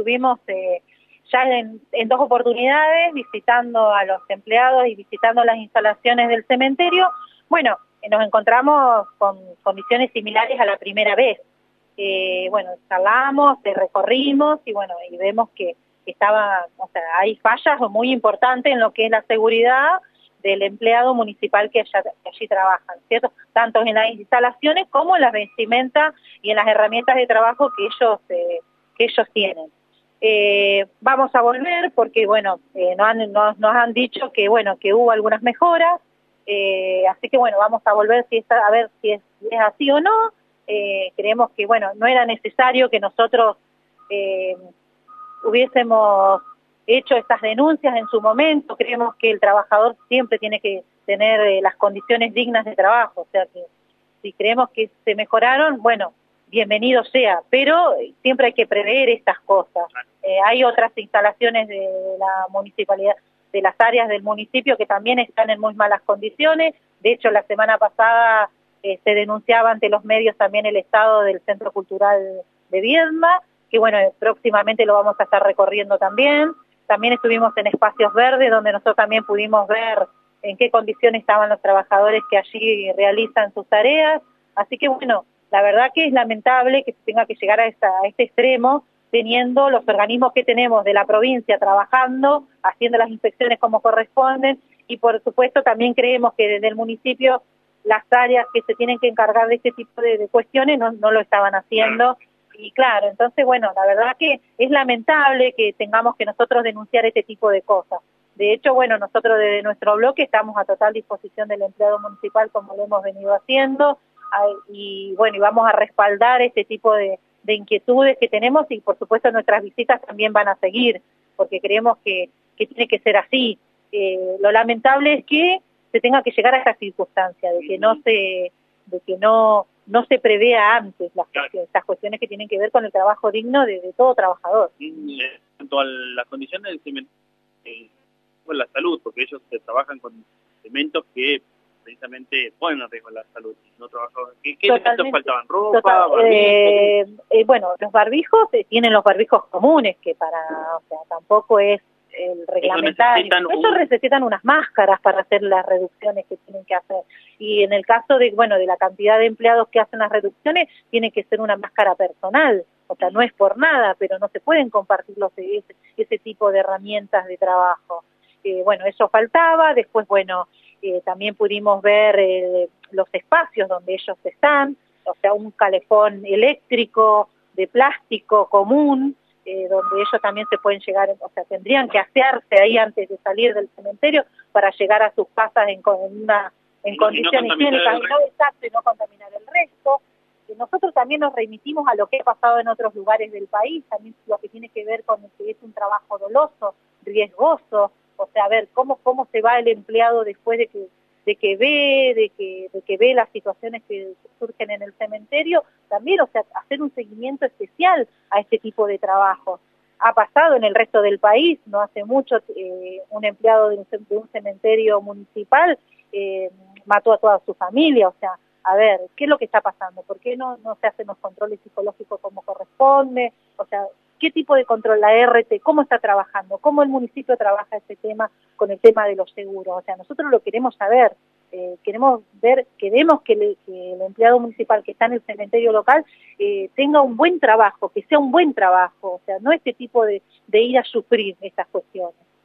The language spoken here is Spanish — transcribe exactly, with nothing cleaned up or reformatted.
estuvimos eh, ya en, en dos oportunidades visitando a los empleados y visitando las instalaciones del cementerio. Bueno, nos encontramos con condiciones similares a la primera vez. Eh, bueno, charlamos, recorrimos y bueno, y vemos que estaba, o sea, hay fallas muy importantes en lo que es la seguridad del empleado municipal que, allá, que allí trabajan, ¿cierto? Tanto en las instalaciones como en las vestimentas y en las herramientas de trabajo que ellos, eh, que ellos tienen. Eh, vamos a volver porque, bueno, eh, nos, han, nos, nos han dicho que, bueno, que hubo algunas mejoras, eh, así que, bueno, vamos a volver si es, a ver si es, si es así o no. Eh, creemos que, bueno, no era necesario que nosotros eh, hubiésemos hecho estas denuncias en su momento. Creemos que el trabajador siempre tiene que tener eh, las condiciones dignas de trabajo, o sea que si creemos que se mejoraron, bueno, bienvenido sea, pero siempre hay que prever estas cosas. Eh, hay otras instalaciones de la municipalidad, de las áreas del municipio que también están en muy malas condiciones. De hecho, la semana pasada eh, se denunciaba ante los medios también el estado del Centro Cultural de Viedma, que bueno, próximamente lo vamos a estar recorriendo también. También estuvimos en espacios verdes, donde nosotros también pudimos ver en qué condiciones estaban los trabajadores que allí realizan sus tareas. Así que bueno, la verdad que es lamentable que se tenga que llegar a, esta, a este extremo, teniendo los organismos que tenemos de la provincia trabajando, haciendo las inspecciones como corresponden, y por supuesto también creemos que desde el municipio las áreas que se tienen que encargar de este tipo de, de cuestiones no, no lo estaban haciendo. Y claro, entonces bueno, la verdad que es lamentable que tengamos que nosotros denunciar este tipo de cosas. De hecho, bueno, nosotros desde nuestro bloque estamos a total disposición del empleado municipal como lo hemos venido haciendo, y bueno, y vamos a respaldar este tipo de, de inquietudes que tenemos, y por supuesto nuestras visitas también van a seguir, porque creemos que, que tiene que ser así. Eh, lo lamentable es que se tenga que llegar a esta circunstancia, de que no se, de que no, no se prevea antes las cuestiones, estas cuestiones que tienen que ver con el trabajo digno de, de todo trabajador. En cuanto a las condiciones del cemento, eh, con la salud, porque ellos se trabajan con cementos que precisamente ponen en riesgo la salud. No trabajadores. ¿Qué, qué elementos faltaban? ¿Ropa? Total, barbijos? Eh, eh, bueno, los barbijos eh, tienen los barbijos comunes, que para, o sea, tampoco es el reglamentario. Ellos necesitan, Ellos un... necesitan unas máscaras para hacer las reducciones que tienen que hacer. Y en el caso de, bueno, de la cantidad de empleados que hacen las reducciones, tiene que ser una máscara personal. O sea, no es por nada, pero no se pueden compartir los, ese, ese tipo de herramientas de trabajo. Eh, bueno, eso faltaba. Después, bueno, Eh, también pudimos ver eh, los espacios donde ellos están, o sea, un calefón eléctrico de plástico común, eh, donde ellos también se pueden llegar, o sea, tendrían que asearse ahí antes de salir del cementerio para llegar a sus casas en, en, una, en no, condiciones no higiénicas y no, exacto, y no contaminar el resto. Eh, nosotros también nos remitimos a lo que ha pasado en otros lugares del país, también lo que tiene que ver con el que es un trabajo doloso, riesgoso. O sea, a ver, cómo cómo se va el empleado después de que de que ve, de que de que ve las situaciones que surgen en el cementerio, también, o sea, hacer un seguimiento especial a este tipo de trabajo. Ha pasado en el resto del país, no hace mucho, eh, un empleado de un, de un cementerio municipal eh, mató a toda su familia. O sea, a ver, ¿qué es lo que está pasando? ¿Por qué no, no se hacen los controles psicológicos como corresponde? O sea, ¿qué tipo de control la R T? ¿Cómo está trabajando? ¿Cómo el municipio trabaja ese tema con el tema de los seguros? O sea, nosotros lo queremos saber, eh, queremos ver, queremos que, le, que el empleado municipal que está en el cementerio local eh, tenga un buen trabajo, que sea un buen trabajo, o sea, no este tipo de, de ir a sufrir estas cuestiones.